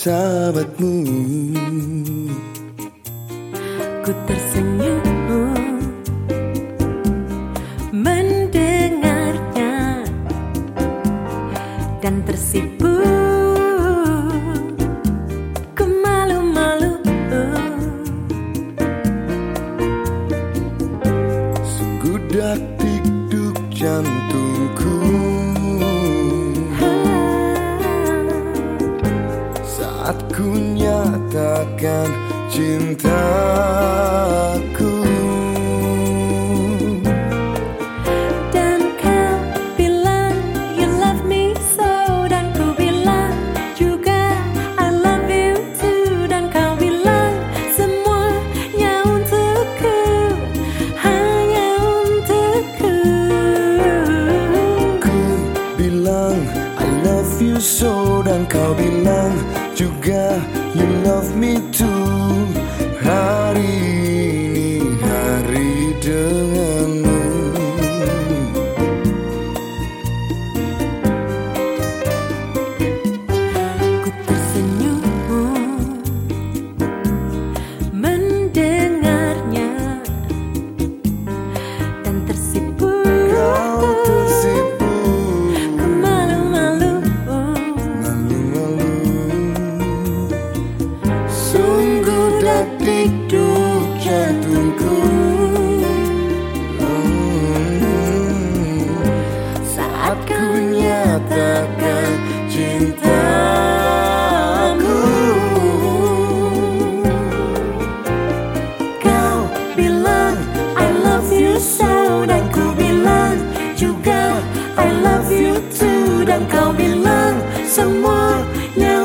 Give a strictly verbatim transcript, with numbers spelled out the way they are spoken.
sahabatmu. Ku tersenyum mendengarnya dan tersipu. Ku malu-malu, segudak dikduk jantungku saat ku nyatakan cintaku. Dan kau bilang you love me so, dan ku bilang juga I love you too. Dan kau bilang semuanya untukku, hanya untukku. Ku bilang I love you so, dan kau bilang juga you love me too. Hari ini hari denganmu. Ku tersenyum mendengarnya dan tersipu. Kau tersipu, Ku malu-malu, malu-malu. Sungguh dak dikduk jantungku hmm, saat ku nyatakan cintaku. kau bilang I love you so, dan ku bilang juga I love you too. Dan kau bilang semuanya